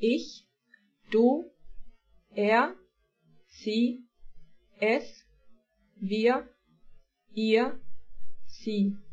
ich, du, er, sie, es, wir, ihr, sie.